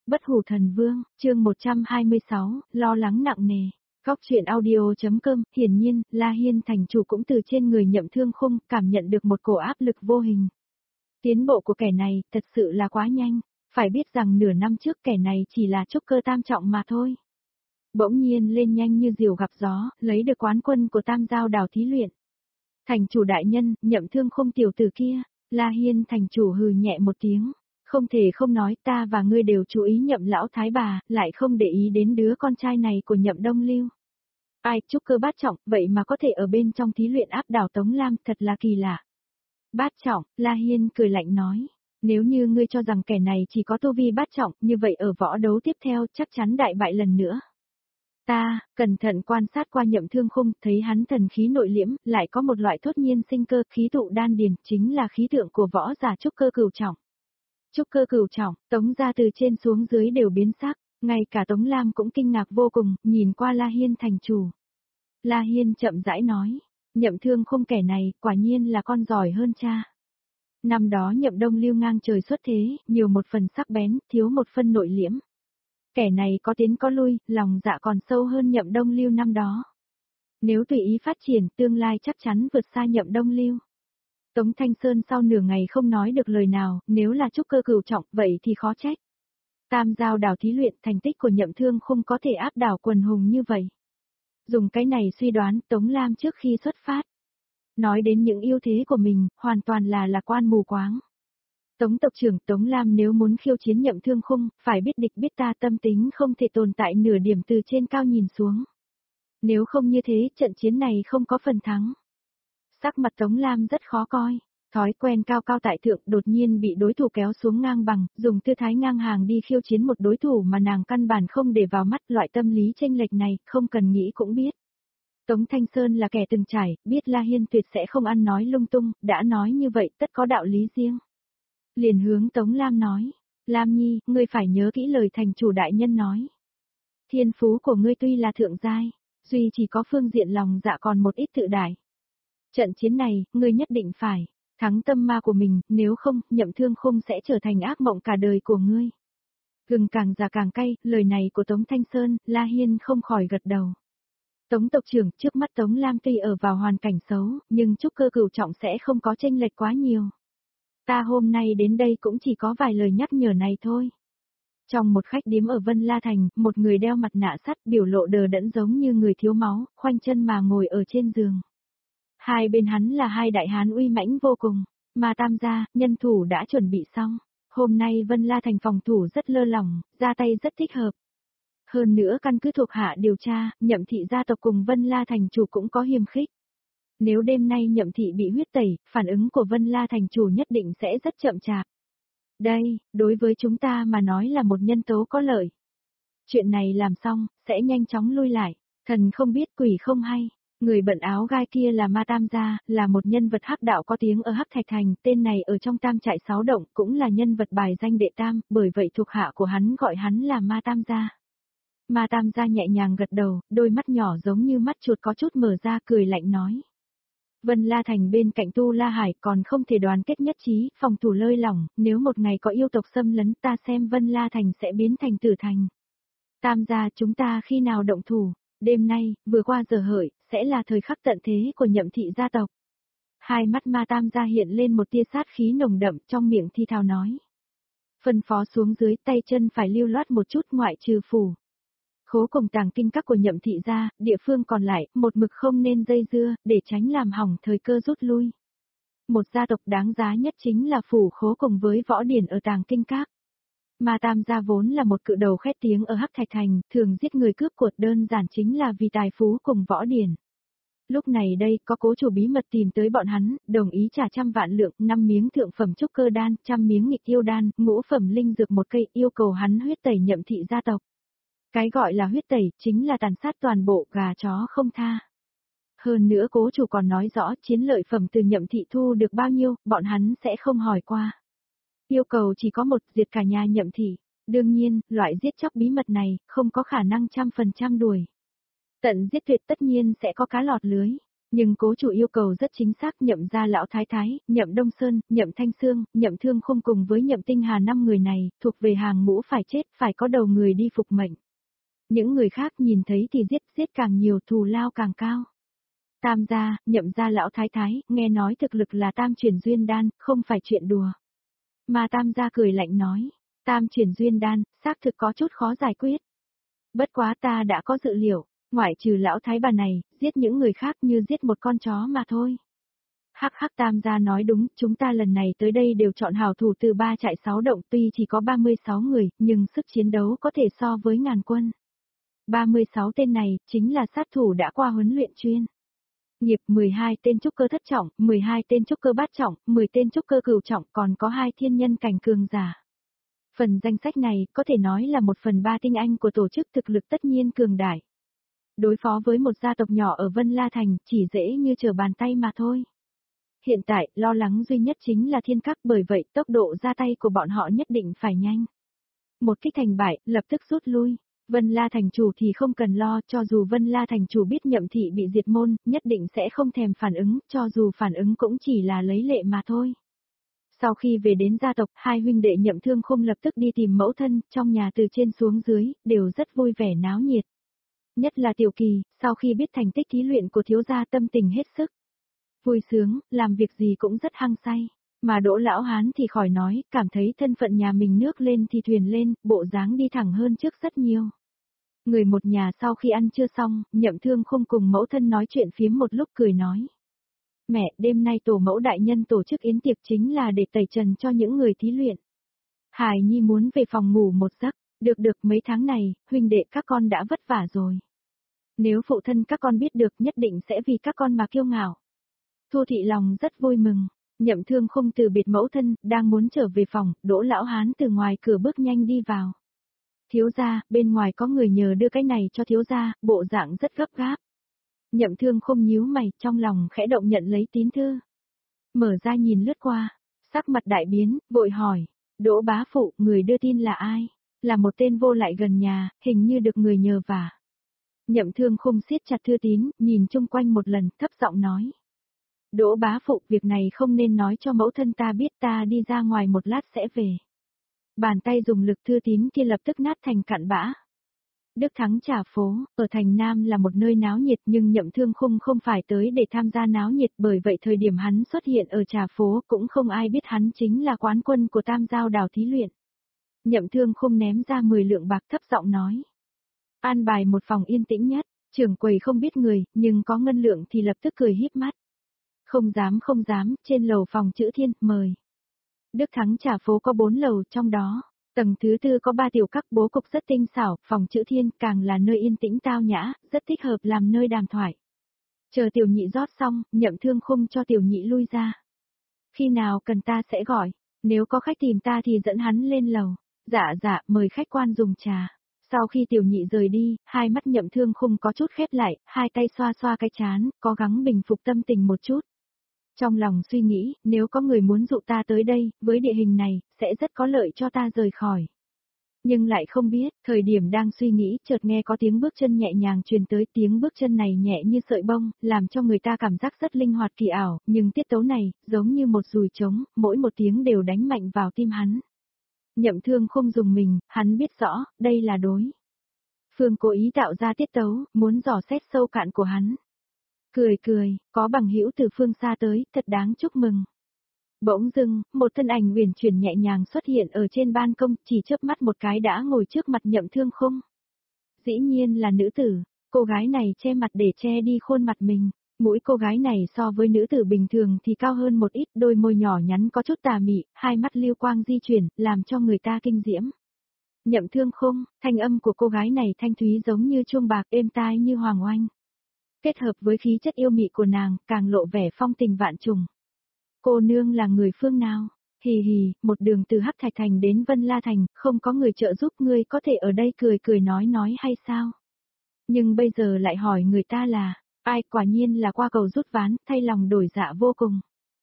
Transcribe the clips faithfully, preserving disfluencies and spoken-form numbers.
Bất hủ thần vương, chương một trăm hai mươi sáu, lo lắng nặng nề. Góc truyện audio.com, hiển nhiên, La Hiên thành chủ cũng từ trên người Nhậm Thương Khung cảm nhận được một cổ áp lực vô hình. Tiến bộ của kẻ này thật sự là quá nhanh, phải biết rằng nửa năm trước kẻ này chỉ là trúc cơ tam trọng mà thôi. Bỗng nhiên lên nhanh như diều gặp gió, lấy được quán quân của Tam Giao Đảo thí luyện. Thành chủ đại nhân, Nhậm Thương Khung tiểu tử kia, La Hiên thành chủ hừ nhẹ một tiếng. Không thể không nói, ta và ngươi đều chú ý Nhậm lão thái bà, lại không để ý đến đứa con trai này của Nhậm Đông Lưu. Ai, trúc cơ bát trọng, vậy mà có thể ở bên trong thí luyện áp đảo Tống Lam, thật là kỳ lạ. Bát trọng, La Hiên cười lạnh nói, nếu như ngươi cho rằng kẻ này chỉ có tu vi bát trọng, như vậy ở võ đấu tiếp theo chắc chắn đại bại lần nữa. Ta, cẩn thận quan sát qua Nhậm Thương Khung, thấy hắn thần khí nội liễm, lại có một loại thốt nhiên sinh cơ, khí tụ đan điền, chính là khí tượng của võ giả trúc cơ cửu trọng. Trúc cơ cửu trọng, Tống gia từ trên xuống dưới đều biến sắc, ngay cả Tống Lam cũng kinh ngạc vô cùng, nhìn qua La Hiên thành chủ. La Hiên chậm rãi nói, Nhậm Thương Khung kẻ này, quả nhiên là con giỏi hơn cha. Năm đó Nhậm Đông Lưu ngang trời xuất thế, nhiều một phần sắc bén, thiếu một phần nội liễm. Kẻ này có tiến có lui, lòng dạ còn sâu hơn Nhậm Đông Lưu năm đó. Nếu tùy ý phát triển, tương lai chắc chắn vượt xa Nhậm Đông Lưu. Tống Thanh Sơn sau nửa ngày không nói được lời nào, nếu là trúc cơ cửu trọng, vậy thì khó trách. Tam Giao Đảo thí luyện, thành tích của Nhậm Thương Khung có thể áp đảo quần hùng như vậy. Dùng cái này suy đoán Tống Lam trước khi xuất phát. Nói đến những ưu thế của mình, hoàn toàn là lạc quan mù quáng. Tống tộc trưởng Tống Lam nếu muốn khiêu chiến Nhậm Thương Khung, phải biết địch biết ta, tâm tính không thể tồn tại nửa điểm từ trên cao nhìn xuống. Nếu không như thế, trận chiến này không có phần thắng. Sắc mặt Tống Lam rất khó coi, thói quen cao cao tại thượng đột nhiên bị đối thủ kéo xuống ngang bằng, dùng tư thái ngang hàng đi khiêu chiến một đối thủ mà nàng căn bản không để vào mắt, loại tâm lý chênh lệch này, không cần nghĩ cũng biết. Tống Thanh Sơn là kẻ từng trải, biết La Hiên tuyệt sẽ không ăn nói lung tung, đã nói như vậy tất có đạo lý riêng. Liền hướng Tống Lam nói, Lam Nhi, ngươi phải nhớ kỹ lời thành chủ đại nhân nói. Thiên phú của ngươi tuy là thượng giai, duy chỉ có phương diện lòng dạ còn một ít tự đại. Trận chiến này, ngươi nhất định phải thắng tâm ma của mình, nếu không, Nhậm Thương Khung sẽ trở thành ác mộng cả đời của ngươi. Gừng càng già càng cay, lời này của Tống Thanh Sơn, La Hiên không khỏi gật đầu. Tống tộc trưởng, trước mắt Tống Lam tuy ở vào hoàn cảnh xấu, nhưng trúc cơ cửu trọng sẽ không có chênh lệch quá nhiều. Ta hôm nay đến đây cũng chỉ có vài lời nhắc nhở này thôi. Trong một khách điếm ở Vân La Thành, một người đeo mặt nạ sắt biểu lộ đờ đẫn giống như người thiếu máu, khoanh chân mà ngồi ở trên giường. Hai bên hắn là hai đại hán uy mãnh vô cùng, mà Tam gia, nhân thủ đã chuẩn bị xong. Hôm nay Vân La Thành phòng thủ rất lơ lỏng, ra tay rất thích hợp. Hơn nữa căn cứ thuộc hạ điều tra, Nhậm thị gia tộc cùng Vân La Thành chủ cũng có hiềm khích. Nếu đêm nay Nhậm thị bị huyết tẩy, phản ứng của Vân La Thành chủ nhất định sẽ rất chậm chạp. Đây, đối với chúng ta mà nói là một nhân tố có lợi. Chuyện này làm xong, sẽ nhanh chóng lui lại, thần không biết quỷ không hay. Người bận áo gai kia là Ma Tam gia, là một nhân vật hắc đạo có tiếng ở Hắc Thạch Thành, tên này ở trong Tam Trại Sáu Động, cũng là nhân vật bài danh đệ tam, bởi vậy thuộc hạ của hắn gọi hắn là Ma Tam gia. Ma Tam gia nhẹ nhàng gật đầu, đôi mắt nhỏ giống như mắt chuột có chút mở ra, cười lạnh nói. Vân La Thành bên cạnh Tu La Hải còn không thể đoàn kết nhất trí, phòng thủ lơi lỏng, nếu một ngày có yêu tộc xâm lấn ta xem Vân La Thành sẽ biến thành tử thành. Tam gia, chúng ta khi nào động thủ? Đêm nay, vừa qua giờ hợi, sẽ là thời khắc tận thế của Nhậm thị gia tộc. Hai mắt Ma Tam gia hiện lên một tia sát khí nồng đậm, trong miệng thi thào nói. Phân phó xuống dưới, tay chân phải lưu loát một chút, ngoại trừ phủ khố cùng tàng kinh các của Nhậm thị gia, địa phương còn lại, một mực không nên dây dưa, để tránh làm hỏng thời cơ rút lui. Một gia tộc đáng giá nhất chính là phủ khố cùng với võ điển ở tàng kinh các. Ma Tam gia vốn là một cự đầu khét tiếng ở Hắc Thạch Thành, thường giết người cướp của, đơn giản chính là vì tài phú cùng võ điển. Lúc này đây, có cố chủ bí mật tìm tới bọn hắn, đồng ý trả trăm vạn lượng, năm miếng thượng phẩm trúc cơ đan, trăm miếng nghịch yêu đan, ngũ phẩm linh dược một cây, yêu cầu hắn huyết tẩy Nhậm thị gia tộc. Cái gọi là huyết tẩy, chính là tàn sát toàn bộ, gà chó không tha. Hơn nữa cố chủ còn nói rõ chiến lợi phẩm từ Nhậm thị thu được bao nhiêu, bọn hắn sẽ không hỏi qua. Yêu cầu chỉ có một, diệt cả nhà Nhậm thị. Đương nhiên, loại giết chóc bí mật này, không có khả năng trăm phần trăm đuổi. Tận giết tuyệt tất nhiên sẽ có cá lọt lưới. Nhưng cố chủ yêu cầu rất chính xác, Nhậm gia lão thái thái, Nhậm Đông Sơn, Nhậm Thanh Sương, Nhậm Thương Khung cùng với Nhậm Tinh Hà năm người này, thuộc về hàng ngũ phải chết, phải có đầu người đi phục mệnh. Những người khác nhìn thấy thì giết, giết càng nhiều thù lao càng cao. Tam gia, Nhậm gia lão thái thái, nghe nói thực lực là tam chuyển duyên đan, không phải chuyện đùa. Mà tam gia cười lạnh nói, tam chuyển duyên đan, xác thực có chút khó giải quyết. Bất quá ta đã có dự liệu, ngoại trừ lão thái bà này, giết những người khác như giết một con chó mà thôi. Hắc hắc, tam gia nói đúng, chúng ta lần này tới đây đều chọn hảo thủ từ ba trại sáu động, tuy chỉ có ba mươi sáu người, nhưng sức chiến đấu có thể so với ngàn quân. ba mươi sáu tên này, chính là sát thủ đã qua huấn luyện chuyên. Nghiệp mười hai tên trúc cơ thất trọng, mười hai tên trúc cơ bát trọng, mười tên trúc cơ cửu trọng, còn có hai thiên nhân cảnh cường giả. Phần danh sách này có thể nói là một phần ba tinh anh của tổ chức, thực lực tất nhiên cường đại. Đối phó với một gia tộc nhỏ ở Vân La Thành chỉ dễ như trở bàn tay mà thôi. Hiện tại, lo lắng duy nhất chính là thiên các, bởi vậy tốc độ ra tay của bọn họ nhất định phải nhanh. Một kích thành bại, lập tức rút lui. Vân La Thành chủ thì không cần lo, cho dù Vân La Thành chủ biết Nhậm thị bị diệt môn, nhất định sẽ không thèm phản ứng, cho dù phản ứng cũng chỉ là lấy lệ mà thôi. Sau khi về đến gia tộc, hai huynh đệ Nhậm Thương Khung lập tức đi tìm mẫu thân, trong nhà từ trên xuống dưới, đều rất vui vẻ náo nhiệt. Nhất là Tiểu Kỳ, sau khi biết thành tích thí luyện của thiếu gia tâm tình hết sức. Vui sướng, làm việc gì cũng rất hăng say. Mà Đỗ Lão Hán thì khỏi nói, cảm thấy thân phận nhà mình nước lên thì thuyền lên, bộ dáng đi thẳng hơn trước rất nhiều. Người một nhà sau khi ăn trưa xong, Nhậm Thương Khung cùng mẫu thân nói chuyện phiếm một lúc cười nói. Mẹ, đêm nay tổ mẫu đại nhân tổ chức yến tiệc chính là để tẩy trần cho những người thí luyện. Hải Nhi muốn về phòng ngủ một giấc, được được mấy tháng này, huynh đệ các con đã vất vả rồi. Nếu phụ thân các con biết được nhất định sẽ vì các con mà kiêu ngạo. Thu Thị lòng rất vui mừng, Nhậm Thương Khung từ biệt mẫu thân, đang muốn trở về phòng, Đỗ Lão Hán từ ngoài cửa bước nhanh đi vào. Thiếu gia, bên ngoài có người nhờ đưa cái này cho thiếu gia, bộ dạng rất gấp gáp. Nhậm Thương Khung nhíu mày, trong lòng khẽ động nhận lấy tín thư. Mở ra nhìn lướt qua, sắc mặt đại biến, vội hỏi, Đỗ bá phụ, người đưa tin là ai? Là một tên vô lại gần nhà, hình như được người nhờ vả. Nhậm Thương Khung siết chặt thư tín, nhìn chung quanh một lần, thấp giọng nói. Đỗ bá phụ, việc này không nên nói cho mẫu thân ta biết, ta đi ra ngoài một lát sẽ về. Bàn tay dùng lực thư tín kia lập tức nát thành cặn bã. Đức Thắng Trà Phố, ở thành Nam là một nơi náo nhiệt nhưng Nhậm Thương Khung không phải tới để tham gia náo nhiệt, bởi vậy thời điểm hắn xuất hiện ở Trà Phố cũng không ai biết hắn chính là quán quân của Tam Giao Đảo thí luyện. Nhậm Thương Khung ném ra mười lượng bạc, thấp giọng nói. An bài một phòng yên tĩnh nhất, trưởng quầy không biết người, nhưng có ngân lượng thì lập tức cười híp mắt. Không dám không dám, trên lầu phòng chữ Thiên, mời. Đức Thắng Trà Phố có bốn lầu, trong đó, tầng thứ tư có ba tiểu các, bố cục rất tinh xảo, phòng chữ Thiên càng là nơi yên tĩnh tao nhã, rất thích hợp làm nơi đàm thoại. Chờ tiểu nhị rót xong, Nhậm Thương Khung cho tiểu nhị lui ra. Khi nào cần ta sẽ gọi, nếu có khách tìm ta thì dẫn hắn lên lầu. Dạ dạ, mời khách quan dùng trà. Sau khi tiểu nhị rời đi, hai mắt Nhậm Thương Khung có chút khép lại, hai tay xoa xoa cái trán, cố gắng bình phục tâm tình một chút. Trong lòng suy nghĩ, nếu có người muốn dụ ta tới đây, với địa hình này, sẽ rất có lợi cho ta rời khỏi. Nhưng lại không biết, thời điểm đang suy nghĩ, chợt nghe có tiếng bước chân nhẹ nhàng truyền tới, tiếng bước chân này nhẹ như sợi bông, làm cho người ta cảm giác rất linh hoạt kỳ ảo, nhưng tiết tấu này, giống như một dùi trống, mỗi một tiếng đều đánh mạnh vào tim hắn. Nhậm Thương Khung dùng mình, hắn biết rõ, đây là đối phương cố ý tạo ra tiết tấu, muốn dò xét sâu cạn của hắn. Cười cười, có bằng hữu từ phương xa tới, thật đáng chúc mừng. Bỗng dưng, một thân ảnh uyển chuyển nhẹ nhàng xuất hiện ở trên ban công, chỉ chớp mắt một cái đã ngồi trước mặt Nhậm Thương Khung. Dĩ nhiên là nữ tử, cô gái này che mặt để che đi khuôn mặt mình. Mũi cô gái này so với nữ tử bình thường thì cao hơn một ít, đôi môi nhỏ nhắn có chút tà mị, hai mắt lưu quang di chuyển, làm cho người ta kinh diễm. Nhậm Thương Khung, thanh âm của cô gái này thanh thúy giống như chuông bạc, êm tai như hoàng oanh. Kết hợp với khí chất yêu mị của nàng, càng lộ vẻ phong tình vạn trùng. Cô nương là người phương nào? Hì hì, một đường từ Hắc Thạch Thành đến Vân La Thành, không có người trợ giúp, ngươi có thể ở đây cười cười nói nói hay sao? Nhưng bây giờ lại hỏi người ta là, ai? Quả nhiên là qua cầu rút ván, thay lòng đổi dạ vô cùng.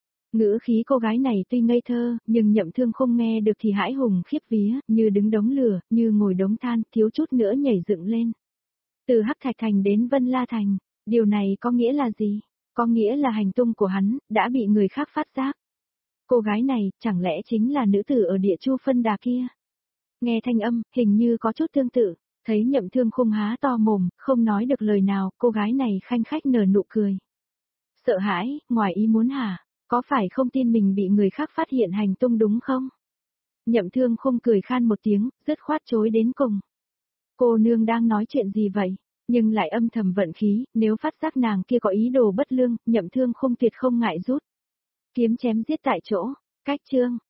Ngữ khí cô gái này tuy ngây thơ, nhưng Nhậm Thương Khung nghe được thì hãi hùng khiếp vía, như đứng đống lửa, như ngồi đống than, thiếu chút nữa nhảy dựng lên. Từ Hắc Thạch Thành đến Vân La Thành, điều này có nghĩa là gì? Có nghĩa là hành tung của hắn, đã bị người khác phát giác. Cô gái này, chẳng lẽ chính là nữ tử ở địa chu phân đà kia? Nghe thanh âm, hình như có chút tương tự, thấy Nhậm Thương Khung há to mồm, không nói được lời nào, cô gái này khanh khách nở nụ cười. Sợ hãi, ngoài ý muốn hả? Có phải không tin mình bị người khác phát hiện hành tung đúng không? Nhậm Thương Khung cười khan một tiếng, dứt khoát chối đến cùng. Cô nương đang nói chuyện gì vậy? Nhưng lại âm thầm vận khí, nếu phát giác nàng kia có ý đồ bất lương, Nhậm Thương Khung tuyệt không ngại rút kiếm chém giết tại chỗ. Cách chương